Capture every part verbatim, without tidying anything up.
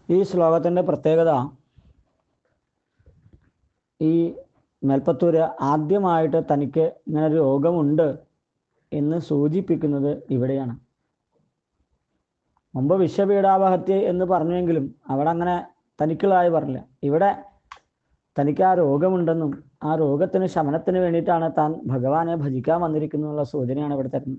ഈ ശ്ലോകത്തിൻ്റെ പ്രത്യേകത, ഈ മേൽപ്പത്തൂര് ആദ്യമായിട്ട് തനിക്ക് ഇങ്ങനെ ഒരു രോഗമുണ്ട് എന്ന് സൂചിപ്പിക്കുന്നത് ഇവിടെയാണ്. മുമ്പ് വിശ്വപീഡാപഹത്യ എന്ന് പറഞ്ഞെങ്കിലും അവിടെ അങ്ങനെ തനിക്കുള്ളതായി പറഞ്ഞില്ല. ഇവിടെ തനിക്ക് ആ രോഗമുണ്ടെന്നും ആ രോഗത്തിന് ശമനത്തിന് വേണ്ടിയിട്ടാണ് താൻ ഭഗവാനെ ഭജിക്കാൻ വന്നിരിക്കുന്നുള്ള സൂചനയാണ് ഇവിടെ തരുന്നത്.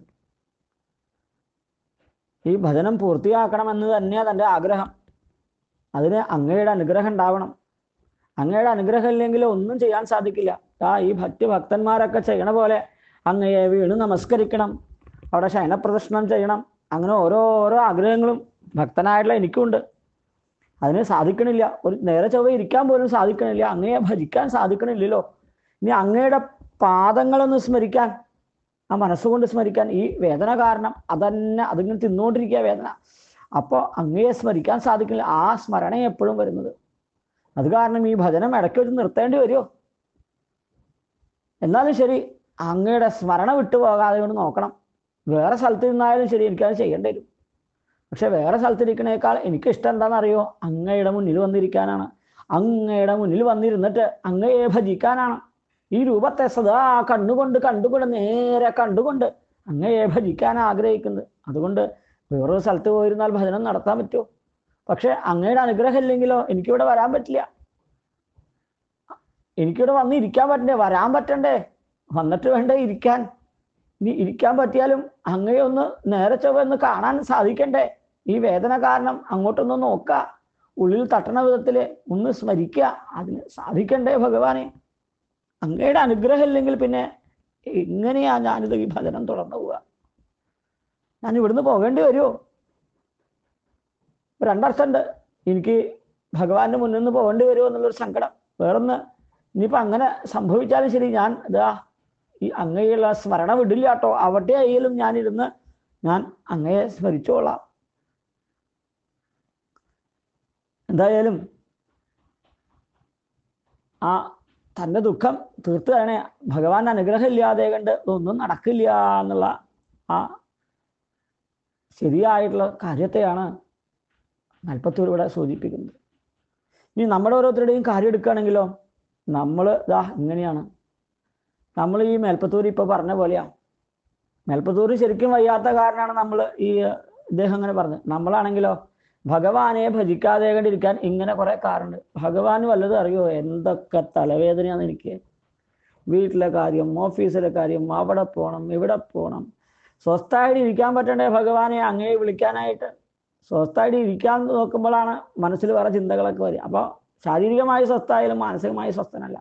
ഈ ഭജനം പൂർത്തിയാക്കണമെന്ന് തന്നെയാണ് തൻ്റെ ആഗ്രഹം. അതിന് അങ്ങയുടെ അനുഗ്രഹം ഉണ്ടാവണം. അങ്ങയുടെ അനുഗ്രഹം ഇല്ലെങ്കിൽ ഒന്നും ചെയ്യാൻ സാധിക്കില്ല. ആ ഈ ഭക്തി ഭക്തന്മാരൊക്കെ ചെയ്യണ പോലെ അങ്ങയെ വീണ് നമസ്കരിക്കണം, അവിടെ ശയനപ്രദർശനം ചെയ്യണം, അങ്ങനെ ഓരോ ഓരോ ആഗ്രഹങ്ങളും ഭക്തനായിട്ടുള്ള എനിക്കുണ്ട്. അതിന് സാധിക്കണില്ല. ഒരു നേരെ ചൊവ്വ ഇരിക്കാൻ പോലും സാധിക്കണില്ല. അങ്ങയെ ഭജിക്കാൻ സാധിക്കണില്ലല്ലോ. ഇനി അങ്ങയുടെ പാദങ്ങളൊന്ന് സ്മരിക്കാൻ, ആ മനസ്സുകൊണ്ട് സ്മരിക്കാൻ, ഈ വേദന കാരണം അതന്നെ അതിങ്ങനെ തിന്നുകൊണ്ടിരിക്കുക വേദന. അപ്പോൾ അങ്ങയെ സ്മരിക്കാൻ സാധിക്കില്ല. ആ സ്മരണ എപ്പോഴും വരുന്നത്. അത് കാരണം ഈ ഭജനം ഇടയ്ക്ക് വെച്ച് നിർത്തേണ്ടി വരുമോ? എന്നാലും ശരി, അങ്ങയുടെ സ്മരണ വിട്ടുപോകാതെ കൊണ്ട് നോക്കണം. വേറെ സ്ഥലത്ത് നിന്നായാലും ശരി, എനിക്കത് ചെയ്യേണ്ടി വരും. പക്ഷെ വേറെ സ്ഥലത്തിരിക്കണേക്കാൾ എനിക്കിഷ്ടം എന്താണെന്നറിയോ? അങ്ങയുടെ മുന്നിൽ വന്നിരിക്കാനാണ്. അങ്ങയുടെ മുന്നിൽ വന്നിരുന്നിട്ട് അങ്ങയെ ഭജിക്കാനാണ്. ഈ രൂപത്തെ സദാ കണ്ടുകൊണ്ട് കണ്ടുകൊണ്ട് നേരെ കണ്ടുകൊണ്ട് അങ്ങയെ ഭജിക്കാൻ ആഗ്രഹിക്കുന്നത്. അതുകൊണ്ട് വേറൊരു സ്ഥലത്ത് പോയിരുന്നാൽ ഭജനം നടത്താൻ പറ്റുമോ? പക്ഷെ അങ്ങയുടെ അനുഗ്രഹം ഇല്ലെങ്കിലോ എനിക്കിവിടെ വരാൻ പറ്റില്ല. എനിക്കിവിടെ വന്ന് ഇരിക്കാൻ പറ്റണ്ടേ? വരാൻ പറ്റണ്ടേ? വന്നിട്ട് വേണ്ടേ ഇരിക്കാൻ. ഇനി ഇരിക്കാൻ പറ്റിയാലും അങ്ങയെ ഒന്ന് നേരെ ചൊവ്വ ഒന്ന് കാണാൻ സാധിക്കണ്ടേ? ഈ വേദന കാരണം അങ്ങോട്ടൊന്ന് നോക്കുക, ഉള്ളിൽ തട്ടണ വിധത്തിൽ ഒന്ന് സ്മരിക്കുക. അതിന് സാധിക്കണ്ടേ ഭഗവാനെ? അങ്ങയുടെ അനുഗ്രഹം ഇല്ലെങ്കിൽ പിന്നെ എങ്ങനെയാ ഞാനിത് ഈ ഭജനം തുടർന്നു പോവുക? ഞാൻ ഇവിടുന്ന് പോകേണ്ടി വരുമോ? രണ്ടർത്ഥമുണ്ട്. എനിക്ക് ഭഗവാന്റെ മുന്നിൽ നിന്ന് പോകേണ്ടി വരുമോ എന്നുള്ളൊരു സങ്കടം. വേറൊന്ന്, ഇനിയിപ്പോൾ അങ്ങനെ സംഭവിച്ചാലും ശരി, ഞാൻ ഇതാ ഈ അങ്ങയുള്ള സ്മരണ വിടില്ല കേട്ടോ. അവിടെ ആയാലും ഞാനിരുന്ന് ഞാൻ അങ്ങയെ സ്മരിച്ചോളാം. എന്തായാലും ആ തൻ്റെ ദുഃഖം തീർത്തു തരണേ. ഭഗവാന്റെ അനുഗ്രഹം ഇല്ലാതെ കണ്ട് ഒന്നും നടക്കില്ല എന്നുള്ള ആ ശരിയായിട്ടുള്ള കാര്യത്തെയാണ് മേൽപ്പത്തൂർ ഇവിടെ സൂചിപ്പിക്കുന്നത്. ഇനി നമ്മുടെ ഓരോരുത്തരുടെയും കാര്യം എടുക്കുകയാണെങ്കിലോ, നമ്മൾ ഇതാ ഇങ്ങനെയാണ്. നമ്മൾ ഈ മേൽപ്പത്തൂർ ഇപ്പോൾ പറഞ്ഞ പോലെയാണ്. മേൽപ്പത്തൂർ ശരിക്കും വയ്യാത്ത കാരണമാണ് നമ്മൾ ഈ ഇദ്ദേഹം അങ്ങനെ പറഞ്ഞത്. നമ്മളാണെങ്കിലോ ഭഗവാനെ ഭജിക്കാതെ കണ്ടിരിക്കാൻ ഇങ്ങനെ കുറെ കാരണമുണ്ട്. ഭഗവാന് വല്ലതും അറിയോ എന്തൊക്കെ തലവേദനയാണ് എനിക്ക്? വീട്ടിലെ കാര്യം, ഓഫീസിലെ കാര്യം, അവിടെ പോകണം, ഇവിടെ പോകണം. സ്വസ്ഥമായിട്ട് ഇരിക്കാൻ പറ്റണ്ടേ ഭഗവാനെ അങ്ങയെ വിളിക്കാനായിട്ട്? സ്വസ്ഥമായിട്ട് ഇരിക്കാൻ നോക്കുമ്പോഴാണ് മനസ്സിൽ വേറെ ചിന്തകളൊക്കെ വരിക. അപ്പോൾ ശാരീരികമായി സ്വസ്ഥമായാലും മാനസികമായി സ്വസ്ഥനല്ല.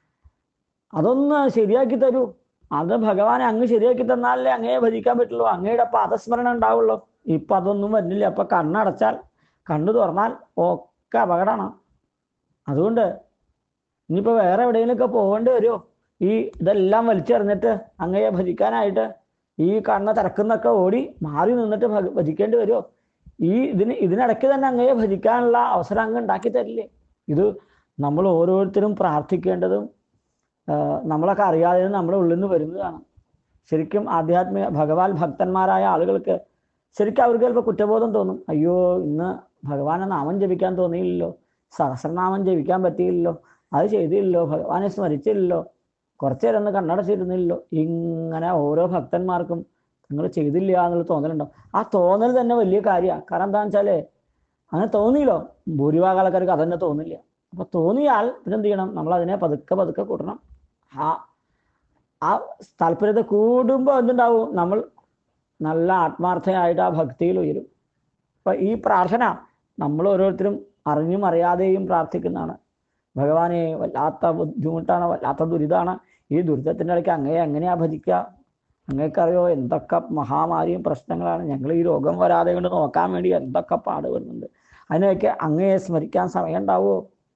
അതൊന്ന് ശരിയാക്കി തരൂ. അത് ഭഗവാനെ അങ്ങ് ശരിയാക്കി തന്നാലേ അങ്ങയെ ഭജിക്കാൻ പറ്റുള്ളൂ, അങ്ങയുടെ പാദസ്മരണ ഉണ്ടാവുള്ളൂ. ഇപ്പം അതൊന്നും വരുന്നില്ല. അപ്പം കണ്ണടച്ചാൽ കണ്ണു തുറന്നാൽ ഒക്കെ അപകടമാണ്. അതുകൊണ്ട് ഇനിയിപ്പോൾ വേറെ എവിടെയെങ്കിലുമൊക്കെ പോകേണ്ടി വരുമോ? ഈ ഇതെല്ലാം വലിച്ചെറിഞ്ഞിട്ട് അങ്ങയെ ഭജിക്കാനായിട്ട് ഈ കാണുന്ന തിരക്കുന്നൊക്കെ ഓടി മാറി നിന്നിട്ട് ഭജിക്കേണ്ടി വരുമോ? ഈ ഇതിന് ഇതിനിടയ്ക്ക് തന്നെ അങ്ങയെ ഭജിക്കാനുള്ള അവസരം അങ്ങ് ഉണ്ടാക്കി തരില്ലേ? ഇത് നമ്മൾ ഓരോരുത്തരും പ്രാർത്ഥിക്കേണ്ടതും നമ്മളൊക്കെ അറിയാതെ നമ്മുടെ ഉള്ളിൽ നിന്ന് വരുന്നതാണ്. ശരിക്കും ആധ്യാത്മിക ഭഗവാൻ ഭക്തന്മാരായ ആളുകൾക്ക് ശരിക്കും അവർക്ക് ചിലപ്പോൾ കുറ്റബോധം തോന്നും. അയ്യോ, ഇന്ന് ഭഗവാനെ നാമം ജപിക്കാൻ തോന്നിയില്ലല്ലോ, സഹസ്രനാമം ജപിക്കാൻ പറ്റിയില്ലല്ലോ, അത് ചെയ്തില്ലല്ലോ, ഭഗവാനെ സ്മരിച്ചില്ലല്ലോ, കുറച്ചു നേരം ഒന്ന് കണ്ണടച്ചിരുന്നില്ലല്ലോ. ഇങ്ങനെ ഓരോ ഭക്തന്മാർക്കും നിങ്ങൾ ചെയ്തില്ല എന്നുള്ള തോന്നലുണ്ടാവും. ആ തോന്നൽ തന്നെ വലിയ കാര്യമാണ്. കാരണം എന്താണെന്ന് വെച്ചാൽ അങ്ങനെ തോന്നിയില്ലോ, ഭൂരിഭാഗം ആൾക്കാർക്ക് അതന്നെ തോന്നില്ല. അപ്പൊ തോന്നിയാൽ പിന്നെന്ത് ചെയ്യണം? നമ്മൾ അതിനെ പതുക്കെ പതുക്കെ കൂട്ടണം. ആ ആ താല്പര്യത്തെ കൂടുമ്പോൾ എന്തുണ്ടാവും? നമ്മൾ നല്ല ആത്മാർത്ഥമായിട്ട് ആ ഭക്തിയിൽ ഉയരും. അപ്പൊ ഈ പ്രാർത്ഥന നമ്മൾ ഓരോരുത്തരും അറിഞ്ഞും അറിയാതെയും പ്രാർത്ഥിക്കുന്നതാണ്. ഭഗവാനെ വല്ലാത്ത ബുദ്ധിമുട്ടാണ്, വല്ലാത്ത ദുരിതമാണ്. ഈ ദുരിതത്തിൻ്റെ ഇടയ്ക്ക് അങ്ങയെ എങ്ങനെയാ ഭജിക്കുക? അങ്ങേക്കറിയോ എന്തൊക്കെ മഹാമാരിയും പ്രശ്നങ്ങളാണ്. ഞങ്ങൾ ഈ രോഗം വരാതെ കൊണ്ട് നോക്കാൻ വേണ്ടി എന്തൊക്കെ പാട് വരുന്നുണ്ട്. അതിനൊക്കെ അങ്ങയെ സ്മരിക്കാൻ സമയം ഉണ്ടാവുമോ?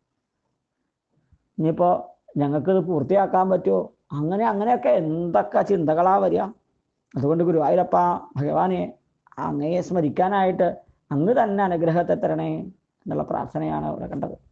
ഇനിയിപ്പോൾ ഞങ്ങൾക്കിത് പൂർത്തിയാക്കാൻ പറ്റുമോ? അങ്ങനെ അങ്ങനെയൊക്കെ എന്തൊക്കെ ചിന്തകളാ വരിക. അതുകൊണ്ട് ഗുരുവായൂരപ്പ ഭഗവാനെ അങ്ങയെ സ്മരിക്കാനായിട്ട് അങ്ങ് തന്നെ അനുഗ്രഹത്തെ തരണേ എന്നുള്ള പ്രാർത്ഥനയാണ് ഇവിടെ കണ്ടത്.